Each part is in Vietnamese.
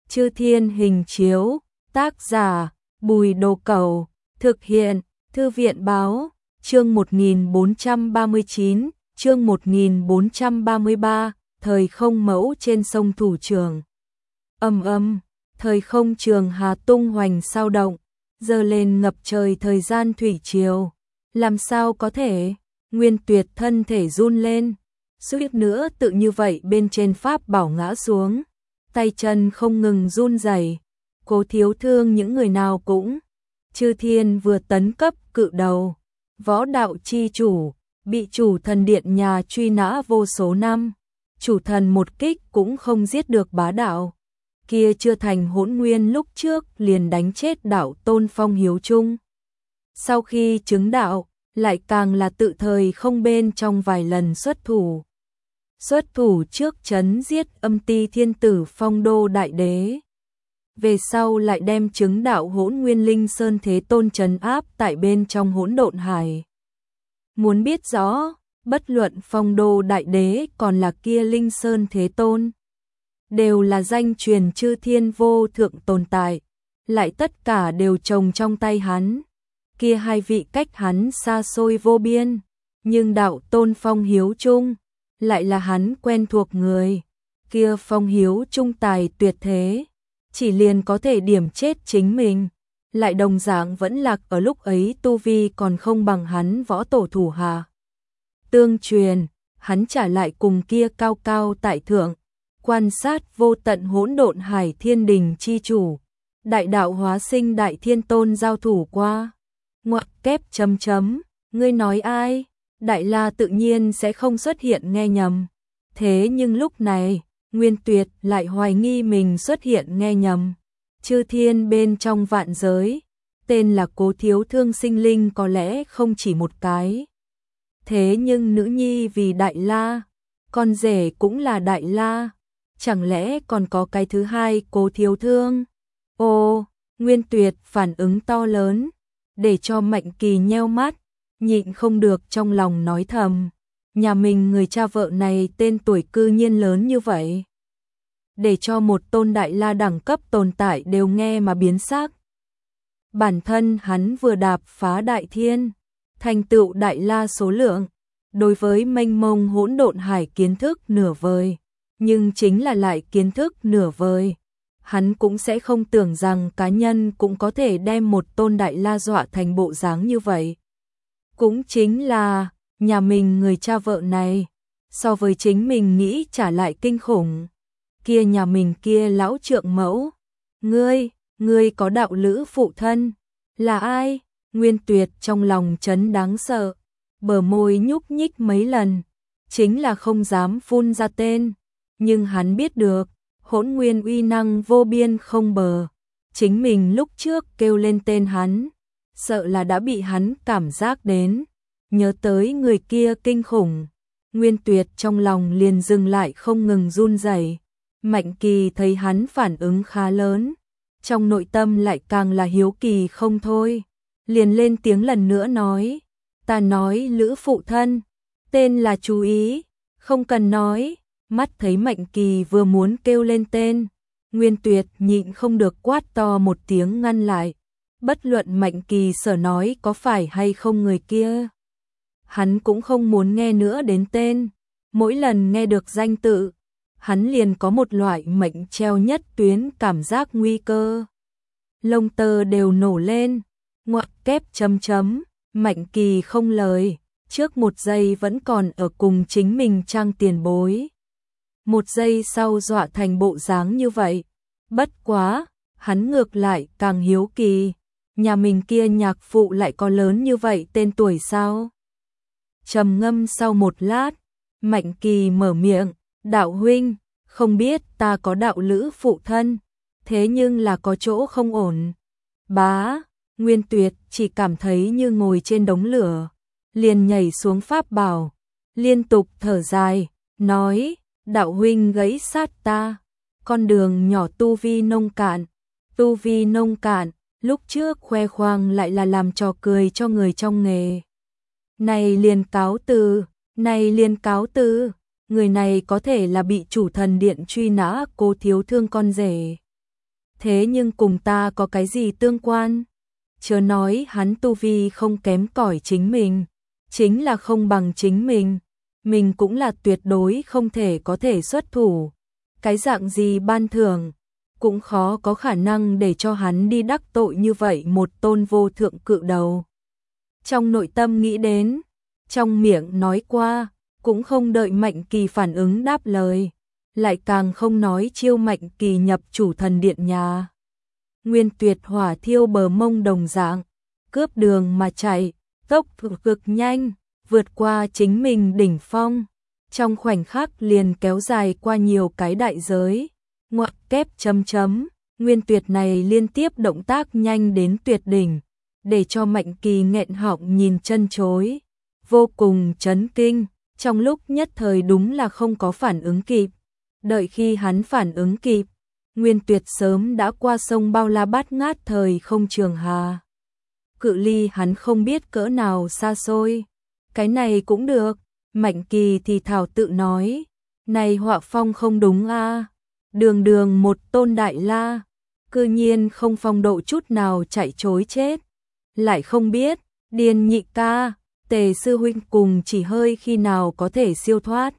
Chư Thiên hình chiếu, tác giả, Bùi Đồ Cẩu, thực hiện, Thư viện báo, chương 1439, chương 1433, thời không mẫu trên sông Thủ Trường. Thời không trường hà tung hoành sao động, giờ lên ngập trời thời gian thủy triều. Làm sao có thể? Nguyên Tuyệt thân thể run lên, suýt nữa tự như vậy bên trên pháp bảo ngã xuống, tay chân không ngừng run rẩy. Cố Thiếu Thương những người nào cũng. Chư Thiên vừa tấn cấp cự đầu, võ đạo chi chủ, bị chủ thần điện nhà truy nã vô số năm, chủ thần một kích cũng không giết được bá đạo. Kia chưa thành Hỗn Nguyên lúc trước liền đánh chết đạo tôn Phong Hiếu Trung. Sau khi chứng đạo, lại càng là tự thời không bên trong vài lần xuất thủ. Xuất thủ trước chấn giết Âm Ti Thiên Tử Phong Đô Đại Đế. Về sau lại đem chứng đạo Hỗn Nguyên Linh Sơn Thế Tôn trấn áp tại bên trong hỗn độn hải. Muốn biết rõ, bất luận Phong Đô Đại Đế còn là kia Linh Sơn Thế Tôn, đều là danh truyền chư thiên vô thượng tồn tại, lại tất cả đều trồng trong tay hắn. Kia hai vị cách hắn xa xôi vô biên, nhưng đạo tôn Phong Hiếu Trung lại là hắn quen thuộc người. Kia Phong Hiếu Trung tài tuyệt thế, chỉ liền có thể điểm chết chính mình, lại đồng dạng vẫn lạc ở lúc ấy tu vi còn không bằng hắn võ tổ thủ hạ. Tương truyền, hắn trả lại cùng kia cao cao tại thượng, quan sát vô tận hỗn độn hải thiên đình chi chủ, đại đạo hóa sinh đại thiên tôn giao thủ qua. Ngoặc kép chấm chấm, ngươi nói ai? Đại La tự nhiên sẽ không xuất hiện nghe nhầm. Thế nhưng lúc này, Nguyên Tuyệt lại hoài nghi mình xuất hiện nghe nhầm. Chư thiên bên trong vạn giới, tên là Cố Thiếu Thương sinh linh có lẽ không chỉ một cái. Thế nhưng nữ nhi vì Đại La, con rể cũng là Đại La, chẳng lẽ còn có cái thứ hai Cố Thiếu Thương? Ô, Nguyên Tuyệt phản ứng to lớn, để cho Mạnh Kỳ nheo mắt, nhịn không được trong lòng nói thầm, nhà mình người cha vợ này tên tuổi cư nhiên lớn như vậy. Để cho một tôn Đại La đẳng cấp tồn tại đều nghe mà biến sắc. Bản thân hắn vừa đạp phá đại thiên, thành tựu Đại La số lượng, đối với mênh mông hỗn độn hải kiến thức nửa vời, nhưng chính là lại kiến thức nửa vời. Hắn cũng sẽ không tưởng rằng cá nhân cũng có thể đem một tôn Đại La dọa thành bộ dáng như vậy. Cũng chính là, nhà mình người cha vợ này, so với chính mình nghĩ trả lại kinh khủng. Kia nhà mình kia lão trượng mẫu, ngươi có đạo lữ phụ thân, là ai? Nguyên Tuyệt trong lòng chấn đáng sợ, bờ môi nhúc nhích mấy lần, chính là không dám phun ra tên, nhưng hắn biết được, Hỗn Nguyên uy năng vô biên không bờ, chính mình lúc trước kêu lên tên hắn, sợ là đã bị hắn cảm giác đến, nhớ tới người kia kinh khủng. Nguyên Tuyệt trong lòng liền dừng lại không ngừng run rẩy. Mạnh Kỳ thấy hắn phản ứng khá lớn, trong nội tâm lại càng là hiếu kỳ không thôi, liền lên tiếng lần nữa nói, ta nói lữ phụ thân, tên là chú ý, không cần nói. Mắt thấy Mạnh Kỳ vừa muốn kêu lên tên, Nguyên Tuyệt nhịn không được quát to một tiếng ngăn lại, bất luận Mạnh Kỳ sở nói có phải hay không người kia. Hắn cũng không muốn nghe nữa đến tên, mỗi lần nghe được danh tự, hắn liền có một loại mệnh treo nhất tuyến cảm giác nguy cơ. Lông tơ đều nổ lên, ngoặc kép chấm chấm, Mạnh Kỳ không lời, trước một giây vẫn còn ở cùng chính mình trang tiền bối. Một giây sau dọa thành bộ dáng như vậy, bất quá, hắn ngược lại càng hiếu kỳ, nhà mình kia nhạc phụ lại có lớn như vậy tên tuổi sao? Trầm ngâm sau một lát, Mạnh Kỳ mở miệng, đạo huynh, không biết ta có đạo lữ phụ thân, thế nhưng là có chỗ không ổn. Bá, Nguyên Tuyệt chỉ cảm thấy như ngồi trên đống lửa, liền nhảy xuống pháp bảo, liên tục thở dài, nói, đạo huynh gãy sát ta, con đường nhỏ tu vi nông cạn, lúc trước khoe khoang lại là làm trò cười cho người trong nghề. Này liền cáo từ, người này có thể là bị chủ thần điện truy nã Cố Thiếu Thương con rể. thế nhưng cùng ta có cái gì tương quan? Chớ nói hắn tu vi không kém cỏi chính mình, chính là không bằng chính mình cũng là tuyệt đối không thể có thể xuất thủ. Cái dạng gì ban thưởng, cũng khó có khả năng để cho hắn đi đắc tội như vậy một tôn vô thượng cự đầu. Trong nội tâm nghĩ đến, trong miệng nói qua, cũng không đợi Mạnh Kỳ phản ứng đáp lời, lại càng không nói chiêu Mạnh Kỳ nhập chủ thần điện nhà. Nguyên Tuyệt hỏa thiêu bờ mông đồng dạng, cướp đường mà chạy, tốc cực nhanh, vượt qua chính mình đỉnh phong, trong khoảnh khắc liền kéo dài qua nhiều cái đại giới. Ngoặc kép chấm chấm, Nguyên Tuyệt này liên tiếp động tác nhanh đến tuyệt đỉnh, để cho Mạnh Kỳ nghẹn họng nhìn chân chối, vô cùng chấn kinh, trong lúc nhất thời đúng là không có phản ứng kịp. Đợi khi hắn phản ứng kịp, Nguyên Tuyệt sớm đã qua sông bao la bát ngát thời không trường hà. Cự ly hắn không biết cỡ nào xa xôi. Cái này cũng được, Mạnh Kỳ thì thảo tự nói, này họa phong không đúng a, đường đường một tôn đại la, cư nhiên không phong độ chút nào chạy trối chết. Lại không biết, Điền nhị ca, Tề sư huynh cùng chỉ hơi khi nào có thể siêu thoát.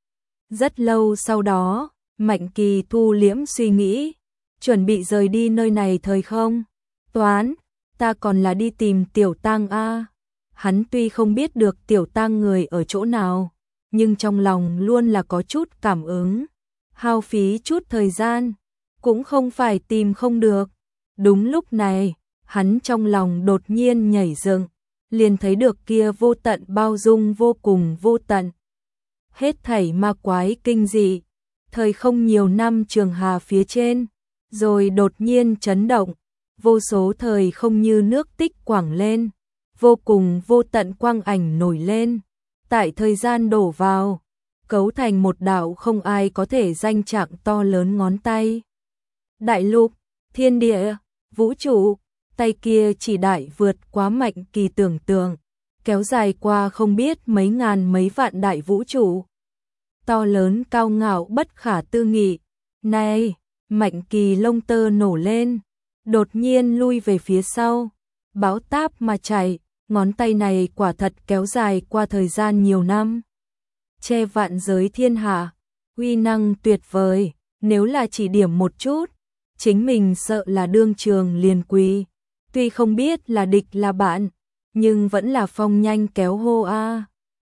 Rất lâu sau đó, Mạnh Kỳ thu liễm suy nghĩ, chuẩn bị rời đi nơi này thời không. Toán, ta còn là đi tìm Tiểu Tang a. Hắn tuy không biết được Tiểu Tang người ở chỗ nào, nhưng trong lòng luôn là có chút cảm ứng. Hao phí chút thời gian, cũng không phải tìm không được. Đúng lúc này, hắn trong lòng đột nhiên nhảy dựng, liền thấy được kia vô tận bao dung vô cùng vô tận. Hết thảy ma quái kinh dị, thời không nhiều năm trường hà phía trên, rồi đột nhiên chấn động, vô số thời không như nước tích quảng lên, vô cùng vô tận quang ảnh nổi lên, tại thời gian đổ vào, cấu thành một đạo không ai có thể danh trạng to lớn ngón tay. Đại lục, thiên địa, vũ trụ, tay kia chỉ đại vượt quá Mạnh Kỳ tưởng tượng, kéo dài qua không biết mấy ngàn mấy vạn đại vũ trụ. To lớn cao ngạo bất khả tư nghị. Này, Mạnh Kỳ lông tơ nổ lên, đột nhiên lui về phía sau, bão táp mà chạy, ngón tay này quả thật kéo dài qua thời gian nhiều năm. Che vạn giới thiên hạ, uy năng tuyệt vời, nếu là chỉ điểm một chút, chính mình sợ là đương trường liền quỳ. Tuy không biết là địch là bạn, nhưng vẫn là phong nhanh kéo hô a.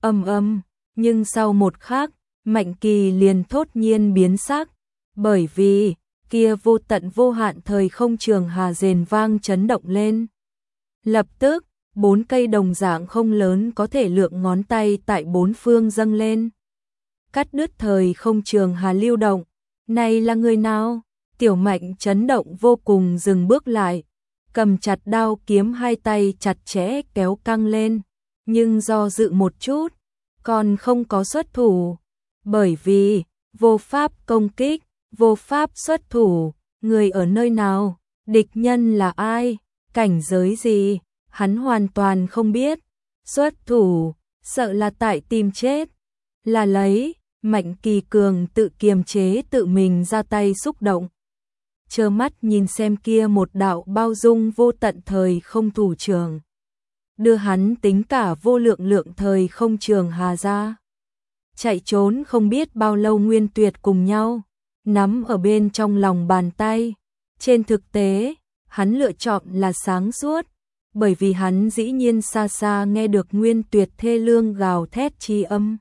Nhưng sau một khắc, Mạnh Kỳ liền thốt nhiên biến sắc, bởi vì kia vô tận vô hạn thời không trường hà rền vang chấn động lên. Lập tức, 4 cây đồng dạng không lớn có thể lượng ngón tay tại bốn phương dâng lên. Cắt đứt thời không trường hà lưu động. Này là người nào? Tiểu Mạnh chấn động vô cùng dừng bước lại, cầm chặt đao kiếm hai tay chặt chẽ kéo căng lên, nhưng do dự một chút, còn không có xuất thủ, bởi vì vô pháp công kích, vô pháp xuất thủ, người ở nơi nào, địch nhân là ai, cảnh giới gì, hắn hoàn toàn không biết, xuất thủ, sợ là tại tìm chết, là lấy. Mạnh Kỳ cường tự kiềm chế tự mình ra tay xúc động, trơ mắt nhìn xem kia một đạo bao dung vô tận thời không thủ trường, đưa hắn tính cả vô lượng lượng thời không trường hà ra. Chạy trốn không biết bao lâu Nguyên Tuyệt cùng nhau, nắm ở bên trong lòng bàn tay. Trên thực tế, hắn lựa chọn là sáng suốt, bởi vì hắn dĩ nhiên xa xa nghe được Nguyên Tuyệt thê lương gào thét chi âm.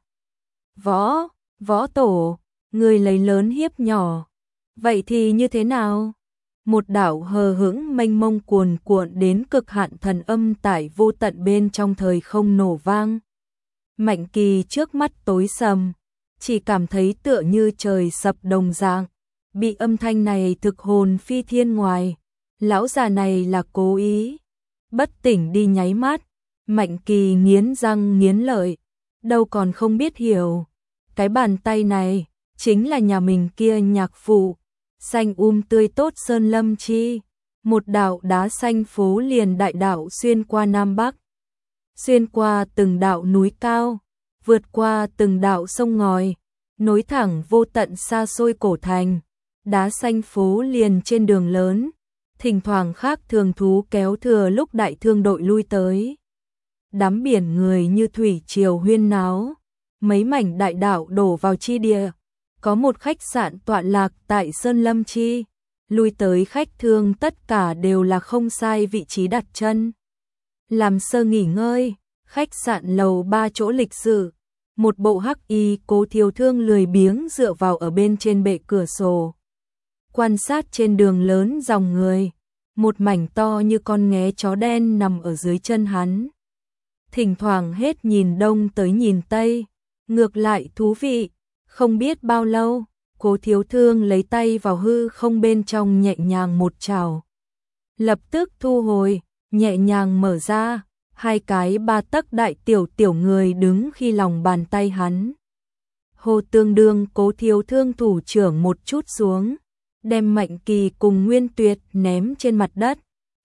Võ tổ, người lấy lớn hiếp nhỏ, vậy thì như thế nào? Một đạo hờ hững mênh mông cuồn cuộn đến cực hạn thần âm tại vô tận bên trong thời không nổ vang. Mạnh Kỳ trước mắt tối sầm, chỉ cảm thấy tựa như trời sập đồng dạng, bị âm thanh này thực hồn phi thiên ngoài. Lão già này là cố ý. Bất tỉnh đi nháy mắt, Mạnh Kỳ nghiến răng nghiến lợi, đâu còn không biết hiểu. Cái bàn tay này chính là nhà mình kia nhạc phụ, xanh tươi tốt sơn lâm chi, một đạo đá xanh phố liền đại đạo xuyên qua Nam Bắc, xuyên qua từng đạo núi cao, vượt qua từng đạo sông ngòi, nối thẳng vô tận xa xôi cổ thành, đá xanh phố liền trên đường lớn, thỉnh thoảng khác thường thú kéo thừa lúc đại thương đội lui tới. Đám biển người như thủy triều huyên náo, mấy mảnh đại đạo đổ vào chi địa, có một khách sạn tọa lạc tại Sơn Lâm Chi, lui tới khách thương tất cả đều là không sai vị trí đặt chân. Làm sơ nghỉ ngơi, khách sạn lầu 3 chỗ lịch sự, một bộ hắc y Cố Thiếu Thương lười biếng dựa vào ở bên trên bệ cửa sổ. Quan sát trên đường lớn dòng người, một mảnh to như con nghé chó đen nằm ở dưới chân hắn. Thỉnh thoảng hết nhìn đông tới nhìn tây, ngược lại thú vị, không biết bao lâu, Cố Thiếu Thương lấy tay vào hư không bên trong nhẹ nhàng một trào. Lập tức thu hồi, nhẹ nhàng mở ra, hai cái 3 tấc đại tiểu người đứng khi lòng bàn tay hắn. Hồ tương đương Cố Thiếu Thương thủ trưởng một chút xuống, đem Mạnh Kỳ cùng Nguyên Tuyệt ném trên mặt đất.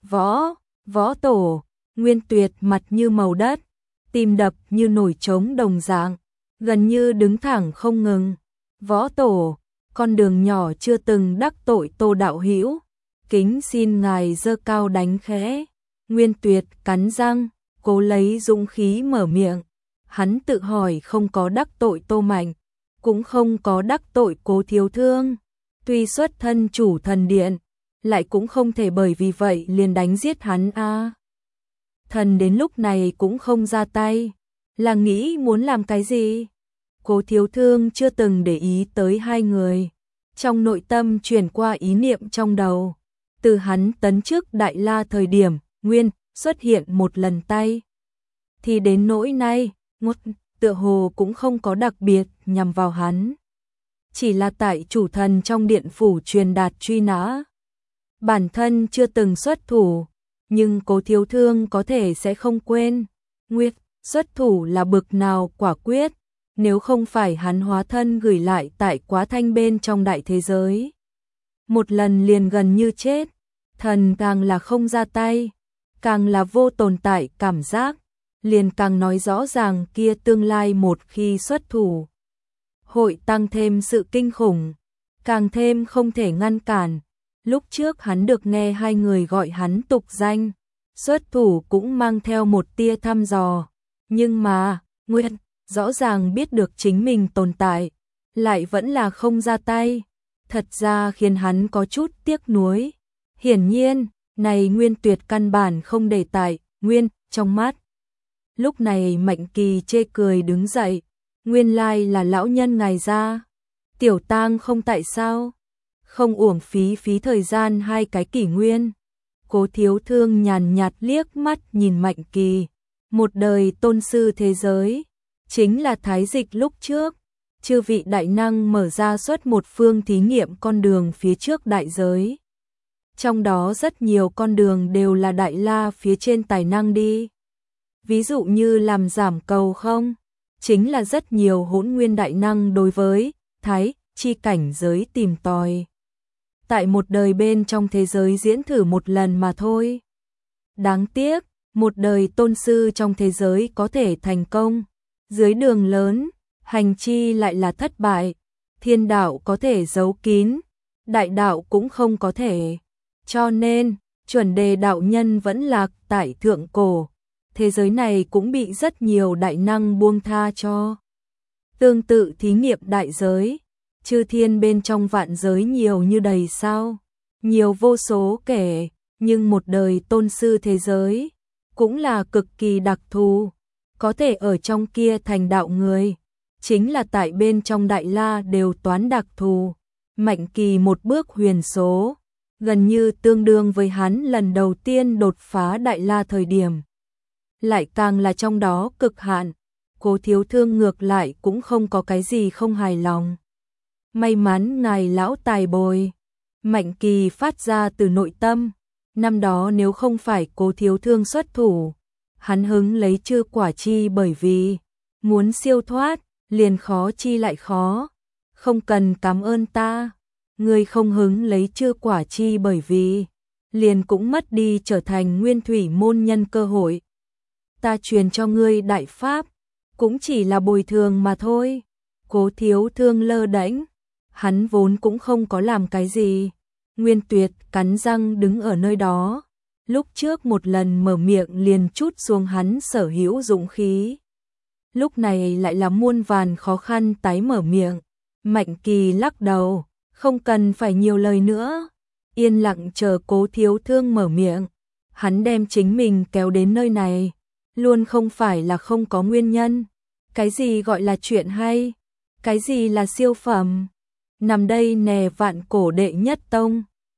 Võ tổ, Nguyên Tuyệt mặt như màu đất, tim đập như nổi trống đồng dạng, gần như đứng thẳng không ngừng. Võ tổ, con đường nhỏ chưa từng đắc tội Tô đạo hữu, kính xin ngài giơ cao đánh khẽ. Nguyên Tuyệt cắn răng, cố lấy dũng khí mở miệng. Hắn tự hỏi không có đắc tội Tô Mạnh, cũng không có đắc tội Cố Thiếu Thương. Tuy xuất thân chủ thần điện, lại cũng không thể bởi vì vậy liền đánh giết hắn a. Thần đến lúc này cũng không ra tay, là nghĩ muốn làm cái gì? Cố Thiếu Thương chưa từng để ý tới hai người, trong nội tâm chuyển qua ý niệm trong đầu. Từ hắn tấn chức Đại La thời điểm, Nguyên xuất hiện một lần tay, thì đến nỗi nay, tựa hồ cũng không có đặc biệt nhằm vào hắn. Chỉ là tại chủ thần trong điện phủ truyền đạt truy nã. Bản thân chưa từng xuất thủ, nhưng Cố Thiếu Thương có thể sẽ không quên. Nguyên xuất thủ là bực nào quả quyết, nếu không phải hắn hóa thân gửi lại tại Quá Thanh bên trong đại thế giới. Một lần liền gần như chết, thần càng là không ra tay, càng là vô tồn tại cảm giác, liền càng nói rõ ràng kia tương lai một khi xuất thủ hội tăng thêm sự kinh khủng, càng thêm không thể ngăn cản. Lúc trước hắn được nghe hai người gọi hắn tục danh, xuất thủ cũng mang theo một tia thăm dò, nhưng mà, Nguyên rõ ràng biết được chính mình tồn tại, lại vẫn là không ra tay, thật ra khiến hắn có chút tiếc nuối. Hiển nhiên, này Nguyên Tuyệt căn bản không để tại Nguyên trong mắt. Lúc này Mạnh Kỳ chê cười đứng dậy, nguyên lai là lão nhân ngài ra. Tiểu tang không tại sao? Không uổng phí thời gian hai cái kỷ nguyên. Cố Thiếu Thương nhàn nhạt liếc mắt nhìn Mạnh Kỳ. Một đời tôn sư thế giới, chính là thái dịch lúc trước. Chư vị đại năng mở ra suốt một phương thí nghiệm con đường phía trước đại giới. Trong đó rất nhiều con đường đều là Đại La phía trên tài năng đi. Ví dụ như làm giảm cầu không? Chính là rất nhiều hỗn nguyên đại năng đối với thái chi cảnh giới tìm tòi. Tại một đời bên trong thế giới diễn thử một lần mà thôi. Đáng tiếc, một đời tôn sư trong thế giới có thể thành công. Dưới đường lớn, hành chi lại là thất bại. Thiên đạo có thể giấu kín, đại đạo cũng không có thể. Cho nên, chuẩn đề đạo nhân vẫn lạc tại thượng cổ. Thế giới này cũng bị rất nhiều đại năng buông tha cho. Tương tự thí nghiệm đại giới, chư thiên bên trong vạn giới nhiều như đầy sao, nhiều vô số kể, nhưng một đời tôn sư thế giới cũng là cực kỳ đặc thù, có thể ở trong kia thành đạo người, chính là tại bên trong Đại La đều toán đặc thù. Mạnh Kỳ một bước huyền số, gần như tương đương với hắn lần đầu tiên đột phá Đại La thời điểm. Lại càng là trong đó cực hạn, Cố Thiếu Thương ngược lại cũng không có cái gì không hài lòng. May mắn ngài lão tài bồi. Mạnh Kỳ phát ra từ nội tâm, năm đó nếu không phải Cố Thiếu Thương xuất thủ, hắn hứng lấy chư quả chi bởi vì muốn siêu thoát, liền khó chi lại khó. Không cần cảm ơn ta, ngươi không hứng lấy chư quả chi bởi vì liền cũng mất đi trở thành nguyên thủy môn nhân cơ hội. Ta truyền cho ngươi đại pháp, cũng chỉ là bồi thường mà thôi. Cố Thiếu Thương lơ đễnh, hắn vốn cũng không có làm cái gì. Nguyên Tuyệt cắn răng đứng ở nơi đó, lúc trước một lần mở miệng liền trút xuống hắn sở hữu dũng khí. Lúc này lại là muôn vàn khó khăn tái mở miệng. Mạnh Kỳ lắc đầu, không cần phải nhiều lời nữa, yên lặng chờ Cố Thiếu Thương mở miệng. Hắn đem chính mình kéo đến nơi này, luôn không phải là không có nguyên nhân. Cái gì gọi là chuyện hay? Cái gì là siêu phẩm? Nằm đây nè vạn cổ đệ nhất tông,